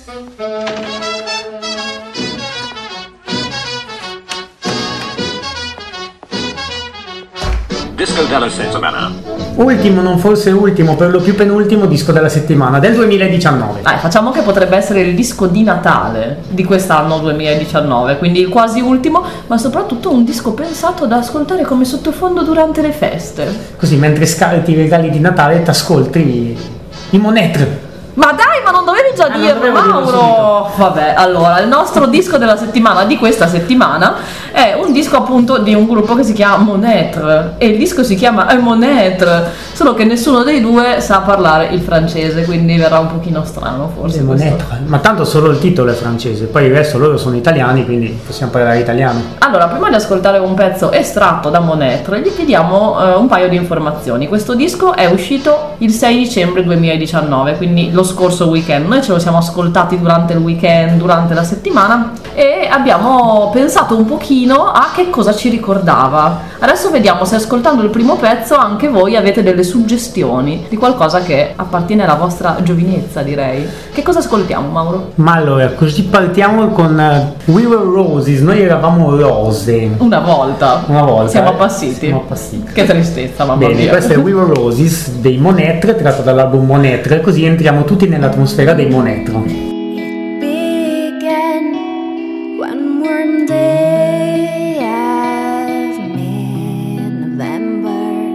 Disco della settimana. Ultimo, non forse ultimo, per lo più penultimo disco della settimana del 2019. Dai, facciamo che potrebbe essere il disco di Natale di quest'anno 2019, quindi il quasi ultimo, ma soprattutto un disco pensato da ascoltare come sottofondo durante le feste. Così mentre scarti i regali di Natale t'ascolti i Monetre. Ma dai, ma non dovevi già non dirlo, dovevo dirlo Mauro? Vabbè, allora, il nostro disco della settimana, di questa settimana, è un disco appunto di un gruppo che si chiama Monetre. E il disco si chiama Monetre, solo che nessuno dei due sa parlare il francese, quindi verrà un pochino strano forse. Monetre. Ma tanto solo il titolo è francese, poi il resto loro sono italiani, quindi possiamo parlare italiano. Allora, prima di ascoltare un pezzo estratto da Monetre, gli chiediamo un paio di informazioni. Questo disco è uscito il 6 dicembre 2019, quindi lo scorso weekend. Noi ce lo siamo ascoltati durante il weekend, durante la settimana, e abbiamo pensato un pochino a che cosa ci ricordava. Adesso vediamo se ascoltando il primo pezzo anche voi avete delle suggestioni di qualcosa che appartiene alla vostra giovinezza, direi. Che cosa ascoltiamo, Mauro? Ma allora, così partiamo con We Were Roses, noi eravamo rose. Una volta. Siamo appassiti. Siamo appassiti. Che tristezza, mamma Bene, mia. questo è We Were Roses dei Monetre, tratto dall'album Monetre, così entriamo tutti nell'atmosfera dei Monetre. Began one warm day of mid-November.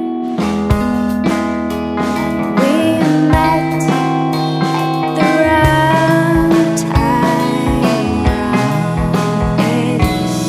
We met at the round tide race.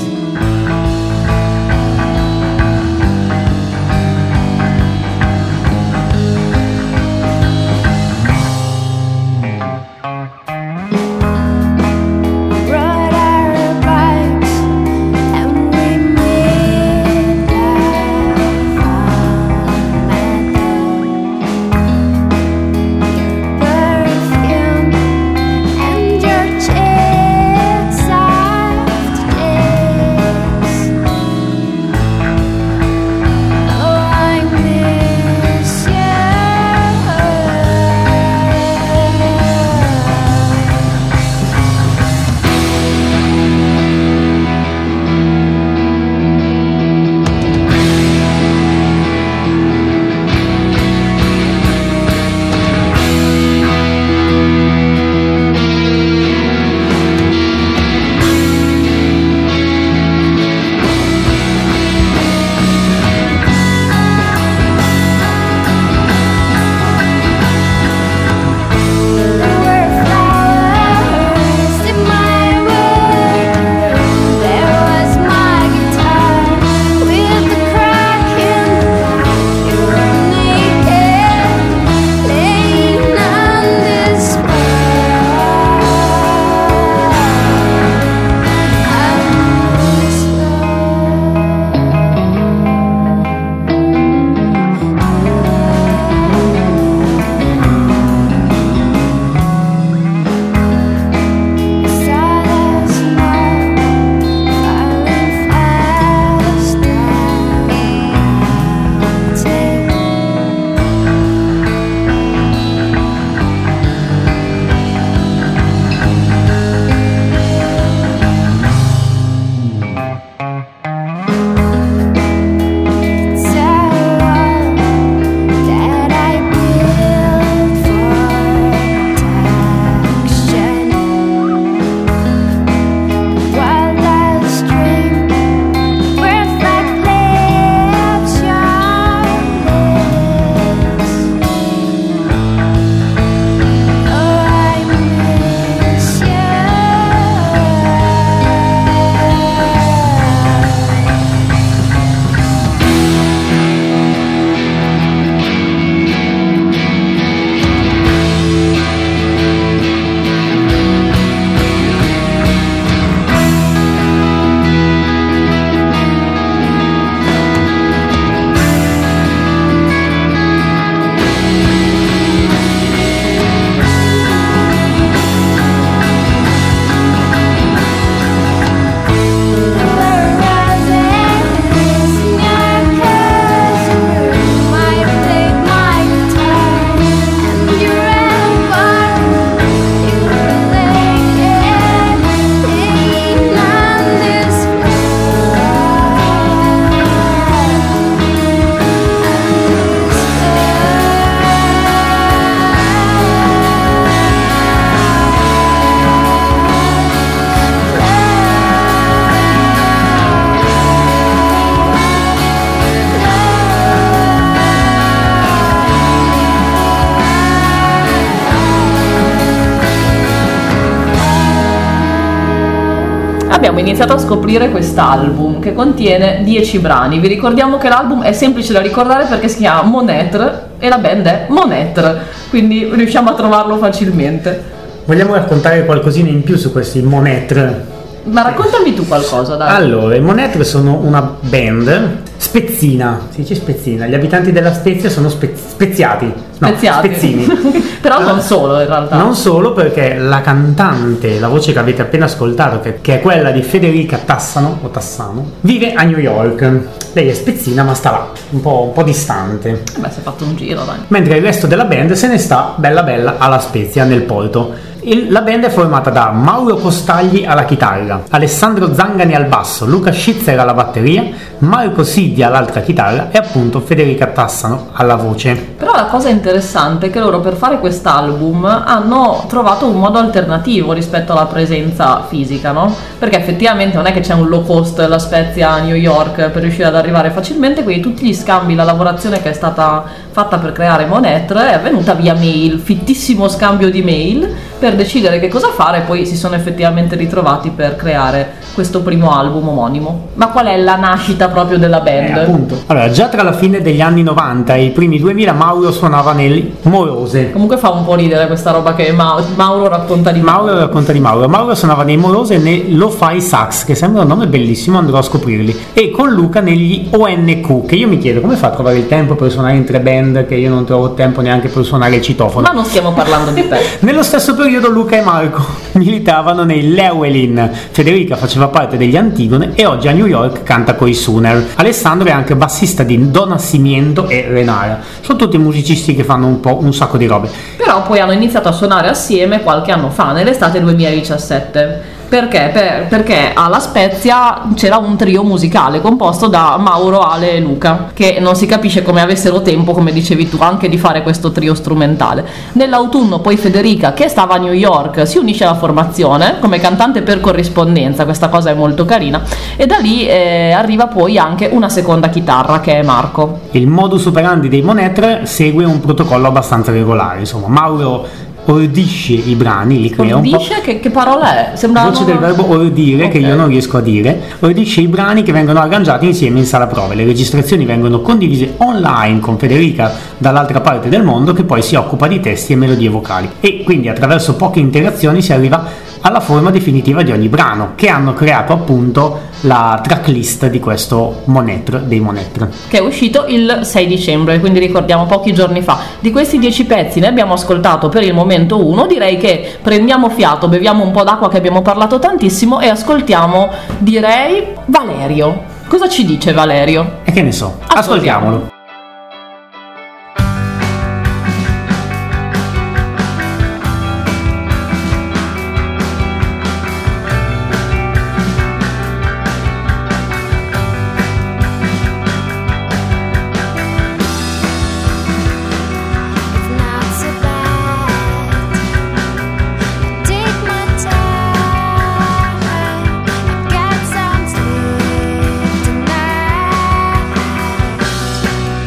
abbiamo iniziato a scoprire quest'album che contiene 10 brani. Vi ricordiamo che l'album è semplice da ricordare perché si chiama Monetre e la band è Monetre, quindi riusciamo a trovarlo facilmente. Vogliamo raccontare qualcosina in più su questi Monetre? Ma raccontami tu qualcosa, dai. Allora, i Monetre sono una band spezzina, si dice spezzina, gli abitanti della Spezia sono speziati. Speziati. Spezzini. Però non solo, in realtà. Non solo, perché la cantante, la voce che avete appena ascoltato, che è quella di Federica Tassano, o Tassano, vive a New York. Lei è spezzina ma sta là, un po' distante. Beh, si è fatto un giro, dai. Mentre il resto della band se ne sta bella bella alla Spezia, nel Porto. La band è formata da Mauro Costagli alla chitarra, Alessandro Zangani al basso, Luca Schitzer alla batteria, Marco Siddi all'altra chitarra e appunto Federica Tassano alla voce. Però la cosa interessante è che loro per fare quest'album hanno trovato un modo alternativo rispetto alla presenza fisica, no? Perché effettivamente non è che c'è un low cost La Spezia a New York per riuscire ad arrivare facilmente, quindi tutti gli scambi, la lavorazione che è stata fatta per creare Monetre è avvenuta via mail, fittissimo scambio di mail per decidere che cosa fare, e poi si sono effettivamente ritrovati per creare questo primo album omonimo. Ma qual è la nascita proprio della band? Appunto. Allora, già tra la fine degli anni 90 e i primi 2000 Mauro suonava nel Morose. Comunque fa un po' ridere questa roba che Mauro racconta di Mauro racconta di Mauro. Mauro suonava nei Morose e nei Lo-Fi Sax, che sembra un nome bellissimo, andrò a scoprirli. E con Luca negli ONQ, che io mi chiedo come fa a trovare il tempo per suonare in tre band, che io non trovo tempo neanche per suonare il citofono. Ma non stiamo parlando di te. Nello stesso periodo Luca e Marco militavano nei Llewellyn. Federica faceva parte degli Antigone e oggi a New York canta coi Sooner. Alessandro è anche bassista di Don Nascimento e Renara. Sono tutti musicisti che fanno un sacco di robe. Però poi hanno iniziato a suonare assieme qualche anno fa, nell'estate 2017. Perché? Perché alla Spezia c'era un trio musicale composto da Mauro, Ale e Luca, che non si capisce come avessero tempo, come dicevi tu, anche di fare questo trio strumentale. Nell'autunno poi Federica, che stava a New York, si unisce alla formazione come cantante per corrispondenza, questa cosa è molto carina, e da lì arriva poi anche una seconda chitarra che è Marco. Il modus operandi dei Monetre segue un protocollo abbastanza regolare, insomma. Mauro ordisce i brani, li crea un po'. Ordisce? Che parola è? Sembra Voce del verbo ordire, Ok. che io non riesco a dire. Ordisce i brani che vengono arrangiati insieme in sala prove. Le registrazioni vengono condivise online con Federica dall'altra parte del mondo, che poi si occupa di testi e melodie vocali. E quindi attraverso poche interazioni si arriva alla forma definitiva di ogni brano, che hanno creato appunto la tracklist di questo Monetre, dei Monetre. Che è uscito il 6 dicembre, quindi ricordiamo pochi giorni fa. Di questi 10 pezzi ne abbiamo ascoltato per il momento uno. Direi che prendiamo fiato, beviamo un po' d'acqua, che abbiamo parlato tantissimo, e ascoltiamo, direi, Valerio. Cosa ci dice Valerio? E che ne so, Ascoltiamolo. ascoltiamolo. Not so bad. Take my time. I got some sleep tonight.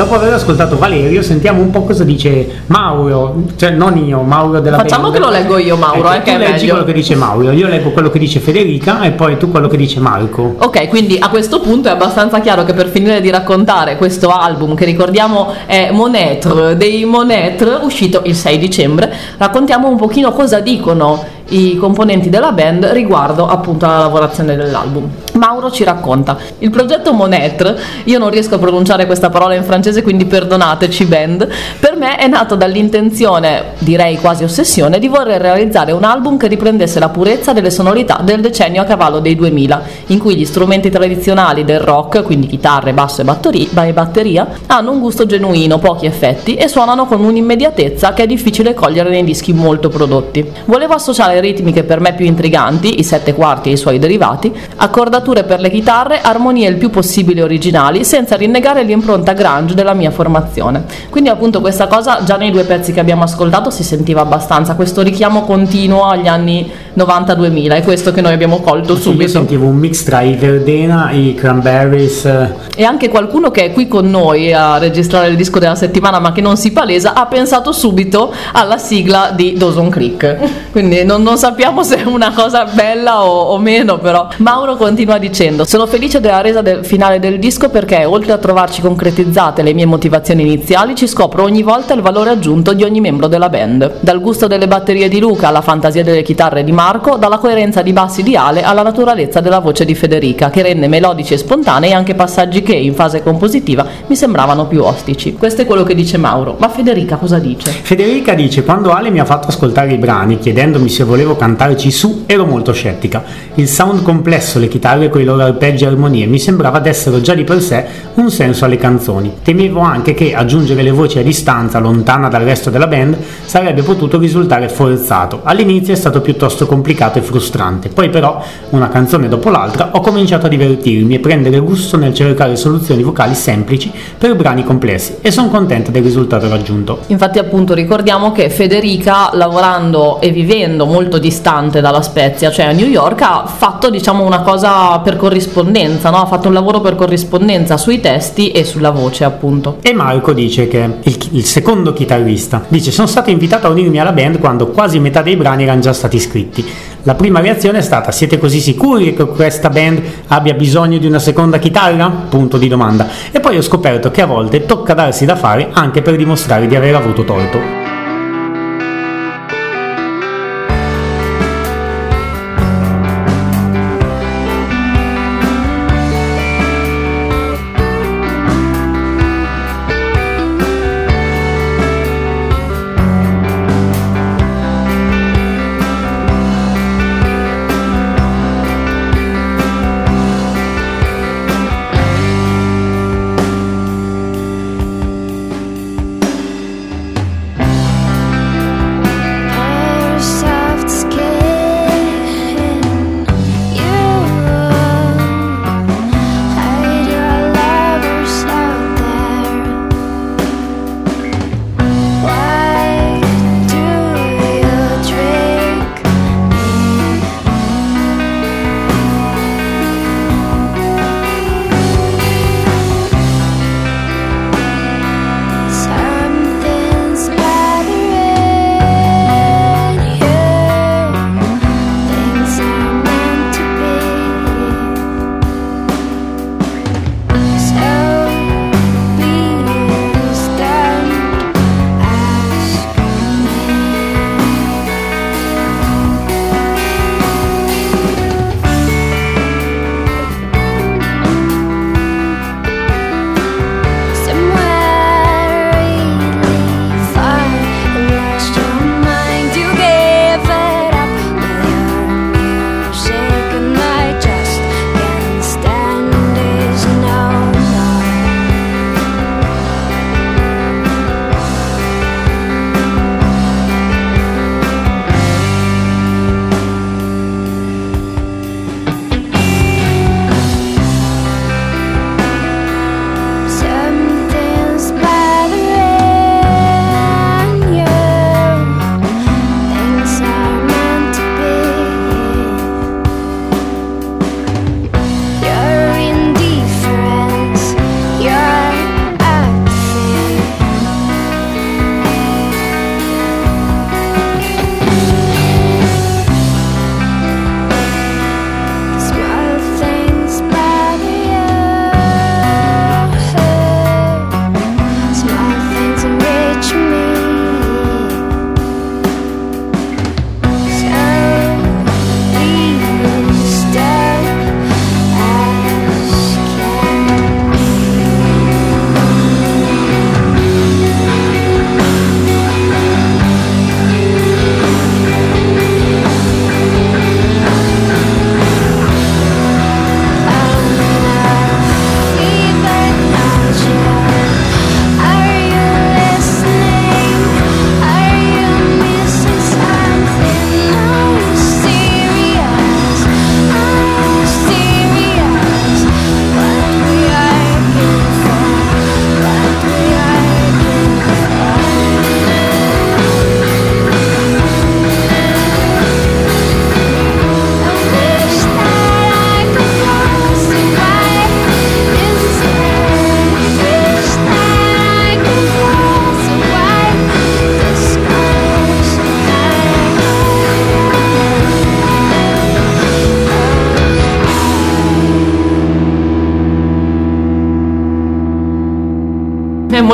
dopo aver ascoltato Valerio, sentiamo un po' cosa dice Mauro, cioè non io, Mauro della Facciamo band. che lo leggo io, Mauro, Ecco, che tu è leggi meglio. quello che dice Mauro, io leggo quello che dice Federica e poi tu quello che dice Marco. Ok, quindi a questo punto è abbastanza chiaro che per finire di raccontare questo album, che ricordiamo è Monetre, dei Monetre, uscito il 6 dicembre, raccontiamo un pochino cosa dicono i componenti della band riguardo appunto alla lavorazione dell'album. Mauro ci racconta: il progetto Monetre, io non riesco a pronunciare questa parola in francese quindi perdonateci band, per me è nato dall'intenzione, direi quasi ossessione, di voler realizzare un album che riprendesse la purezza delle sonorità del decennio a cavallo dei 2000, in cui gli strumenti tradizionali del rock, quindi chitarre, basso e batteria, hanno un gusto genuino, pochi effetti e suonano con un'immediatezza che è difficile cogliere nei dischi molto prodotti. Volevo associare ritmiche per me più intriganti, i 7/4 e i suoi derivati, accordature per le chitarre, armonie il più possibile originali, senza rinnegare l'impronta grunge della mia formazione. Quindi appunto questa cosa già nei due pezzi che abbiamo ascoltato si sentiva abbastanza, questo richiamo continuo agli anni 90-2000, è questo che noi abbiamo colto Io subito. sentivo un mix tra i Verdena, i Cranberries, E anche qualcuno che è qui con noi a registrare il disco della settimana ma che non si palesa ha pensato subito alla sigla di Dawson Creek, quindi non sappiamo se è una cosa bella o meno, però Mauro continua dicendo: sono felice della resa finale del disco perché oltre a trovarci concretizzate le mie motivazioni iniziali ci scopro ogni volta il valore aggiunto di ogni membro della band, dal gusto delle batterie di Luca alla fantasia delle chitarre di Marco, dalla coerenza di bassi di Ale alla naturalezza della voce di Federica, che rende melodici e spontanei anche passaggi che in fase compositiva mi sembravano più ostici. Questo è quello che dice Mauro, ma Federica cosa dice? Federica dice: quando Ale mi ha fatto ascoltare i brani chiedendomi se volevo cantarci su ero molto scettica. Il sound complesso, le chitarre con i loro arpeggi e armonie mi sembrava dessero già di per sé un senso alle canzoni. Temevo anche che aggiungere le voci a distanza, lontana dal resto della band, sarebbe potuto risultare forzato. All'inizio è stato piuttosto complicato e frustrante, poi però una canzone dopo l'altra ho cominciato a divertirmi e prendere gusto nel cercare soluzioni vocali semplici per brani complessi e sono contenta del risultato raggiunto. Infatti appunto ricordiamo che Federica, lavorando e vivendo molto distante dalla Spezia, cioè a New York, ha fatto diciamo una cosa per corrispondenza, no? Ha fatto un lavoro per corrispondenza sui testi e sulla voce appunto. E Marco dice che il secondo chitarrista dice: sono stato invitato a unirmi alla band quando quasi metà dei brani erano già stati scritti. La prima reazione è stata: siete così sicuri che questa band abbia bisogno di una seconda chitarra? Punto di domanda. E poi ho scoperto che a volte tocca darsi da fare anche per dimostrare di aver avuto torto.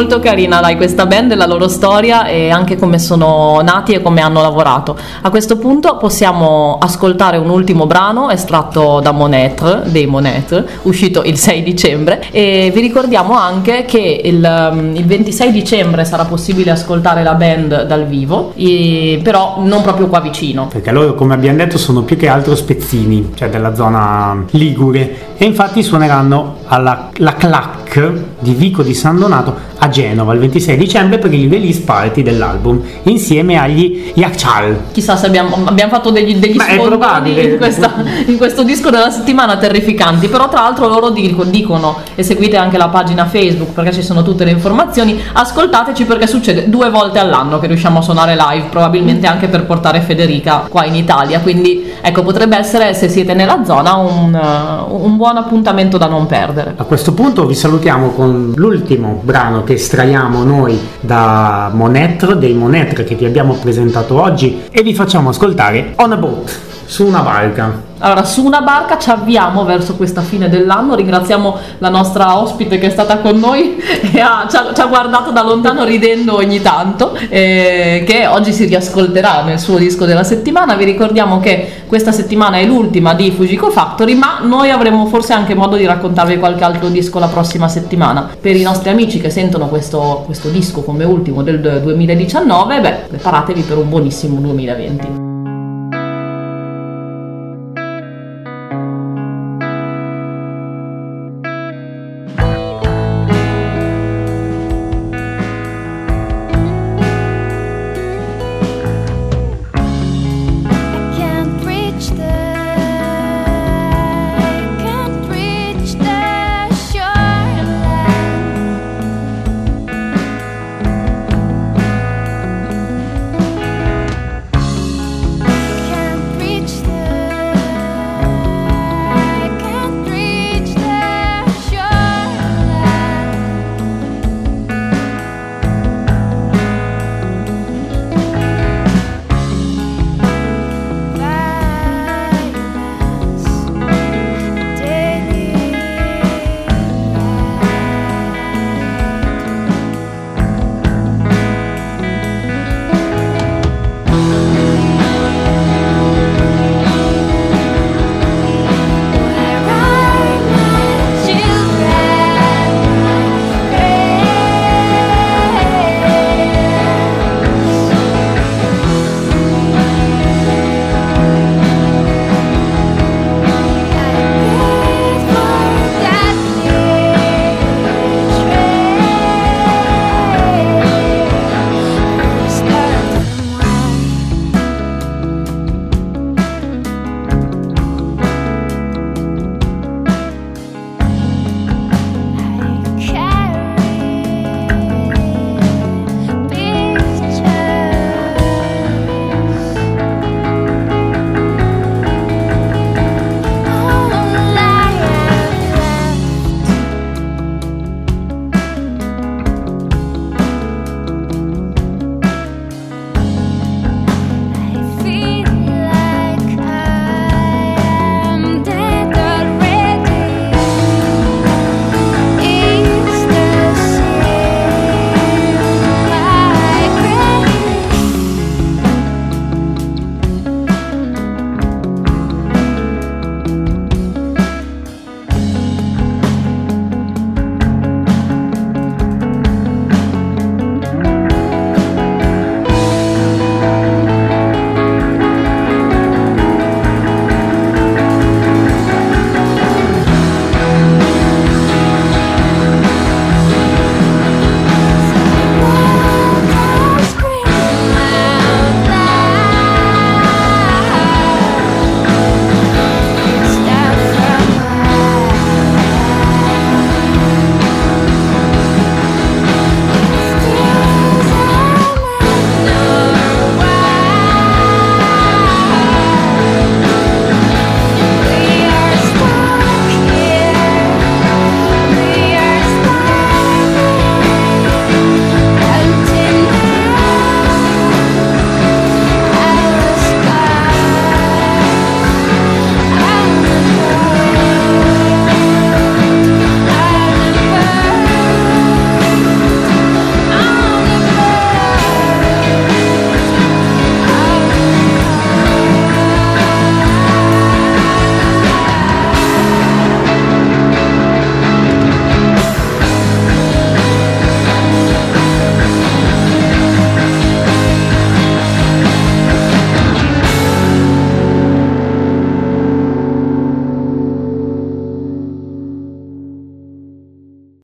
molto carina, dai, questa band e la loro storia e anche come sono nati e come hanno lavorato. A questo punto possiamo ascoltare un ultimo brano estratto da Monetre, dei Monetre, uscito il 6 dicembre, e vi ricordiamo anche che il 26 dicembre sarà possibile ascoltare la band dal vivo, però non proprio qua vicino. Perché loro, come abbiamo detto, sono più che altro spezzini, cioè della zona ligure, e infatti suoneranno alla la Clac di Vico di San Donato a Genova il 26 dicembre per il release party dell'album insieme agli Yakchal. Chissà se abbiamo fatto degli Ma è sfondoni probabile. in questo disco della settimana terrificanti, però tra l'altro loro dicono, e seguite anche la pagina Facebook perché ci sono tutte le informazioni, ascoltateci perché succede 2 volte all'anno che riusciamo a suonare live, probabilmente anche per portare Federica qua in Italia, quindi ecco, potrebbe essere, se siete nella zona, un buon appuntamento da non perdere. A questo punto vi salutiamo con l'ultimo brano che estraiamo noi da Monetre, dei Monetre che vi abbiamo presentato oggi, e vi facciamo ascoltare On a Boat, su una barca. Allora, su una barca ci avviamo verso questa fine dell'anno. Ringraziamo la nostra ospite che è stata con noi e ci ha guardato da lontano ridendo ogni tanto, che oggi si riascolterà nel suo disco della settimana. Vi ricordiamo che questa settimana è l'ultima di Fujiko Factory, ma noi avremo forse anche modo di raccontarvi qualche altro disco la prossima settimana. Per i nostri amici che sentono questo disco come ultimo del 2019, preparatevi per un buonissimo 2020.